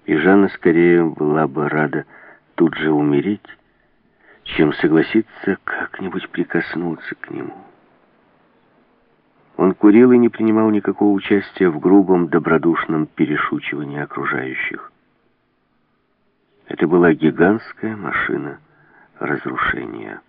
И Жанна скорее была бы рада тут же умереть, чем согласиться как-нибудь прикоснуться к нему. Он курил и не принимал никакого участия в грубом, добродушном перешучивании окружающих. Это была гигантская машина разрушения.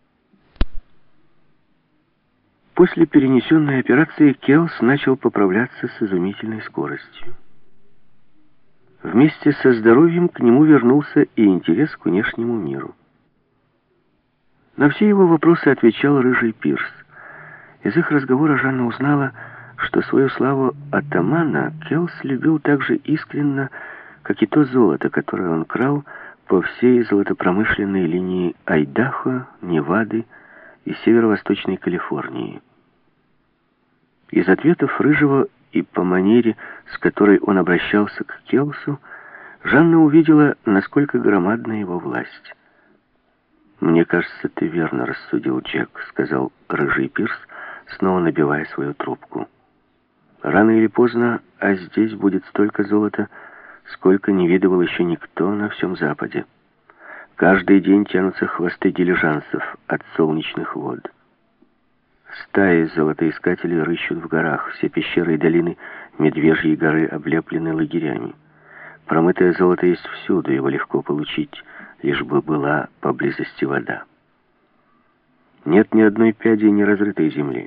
После перенесенной операции Келс начал поправляться с изумительной скоростью. Вместе со здоровьем к нему вернулся и интерес к внешнему миру. На все его вопросы отвечал рыжий Пирс. Из их разговора Жанна узнала, что свою славу атамана Келс любил так же искренно, как и то золото, которое он крал по всей золотопромышленной линии Айдахо, Невады и северо-восточной Калифорнии. Из ответов Рыжего и по манере, с которой он обращался к Келсу, Жанна увидела, насколько громадна его власть. «Мне кажется, ты верно рассудил, Джек», — сказал рыжий Пирс, снова набивая свою трубку. «Рано или поздно, а здесь будет столько золота, сколько не видывал еще никто на всем Западе. Каждый день тянутся хвосты дилижансов от солнечных вод. Стаи золотоискателей рыщут в горах, все пещеры и долины Медвежьей горы облеплены лагерями. Промытое золото есть всюду, его легко получить, лишь бы была поблизости вода. Нет ни одной пяди неразрытой земли.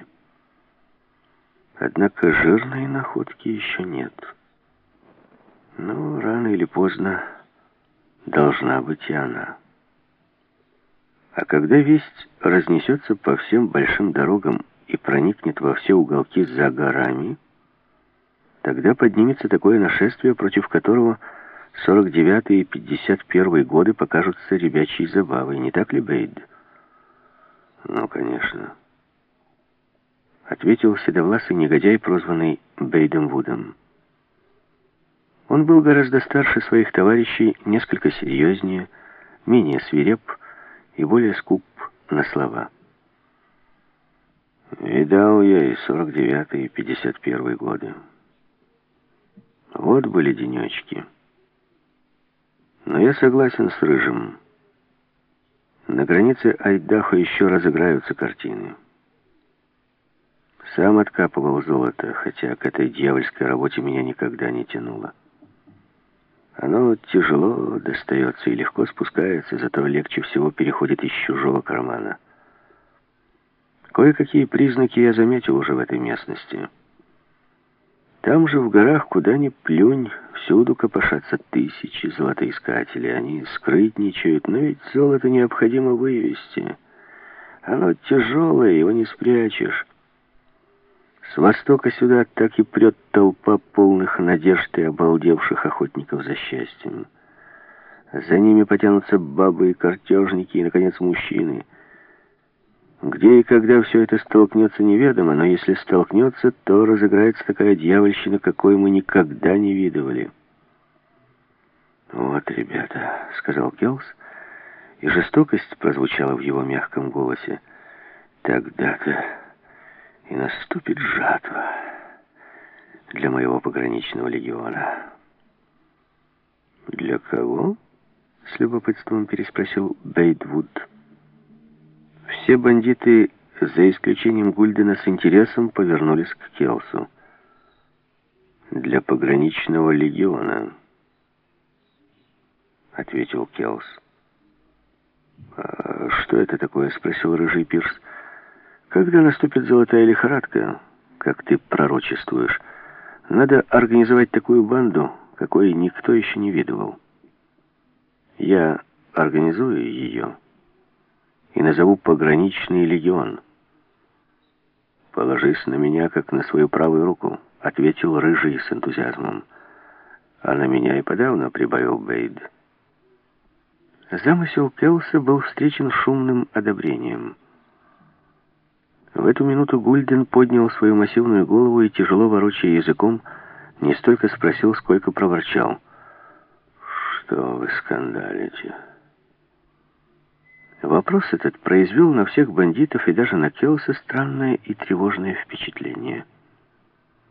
Однако жирной находки еще нет. Но рано или поздно должна быть и она. А когда весть разнесется по всем большим дорогам и проникнет во все уголки за горами, тогда поднимется такое нашествие, против которого 49-й и 51-й годы покажутся ребячьей забавой. Не так ли, Бейд? Ну, конечно. Ответил седовласый негодяй, прозванный Бейдом Вудом. Он был гораздо старше своих товарищей, несколько серьезнее, менее свиреп и более скуп на слова. Видал я и 49-й, и 51-й годы. Вот были денечки. Но я согласен с Рыжим. На границе Айдахо еще разыграются картины. Сам откапывал золото, хотя к этой дьявольской работе меня никогда не тянуло. Оно тяжело достается и легко спускается, зато легче всего переходит из чужого кармана. Кое-какие признаки я заметил уже в этой местности. Там же в горах, куда ни плюнь, всюду копошатся тысячи золотоискателей. Они скрытничают, но ведь золото необходимо вывести. Оно тяжелое, его не спрячешь. С востока сюда так и прет толпа полных надежд и обалдевших охотников за счастьем. За ними потянутся бабы и картежники, и, наконец, мужчины. Где и когда все это столкнется, неведомо, но если столкнется, то разыграется такая дьявольщина, какой мы никогда не видывали. «Вот, ребята», — сказал Келс, и жестокость прозвучала в его мягком голосе. «Тогда-то и наступит жатва для моего пограничного легиона». «Для кого?» — с любопытством переспросил Бейдвуд. Все бандиты, за исключением Гульдена, с интересом повернулись к Келсу. «Для пограничного легиона», — ответил Келс. «А что это такое?» — спросил рыжий Пирс. «Когда наступит золотая лихорадка, как ты пророчествуешь, надо организовать такую банду, какой никто еще не видывал. Я организую ее и назову пограничный легион». «Положись на меня, как на свою правую руку», — ответил рыжий с энтузиазмом. «А на меня и подавно», — прибавил Бейд. Замысел Келса был встречен шумным одобрением. В эту минуту Гульден поднял свою массивную голову и, тяжело ворочая языком, не столько спросил, сколько проворчал. «Что вы скандалите?» Вопрос этот произвел на всех бандитов и даже на Келса странное и тревожное впечатление.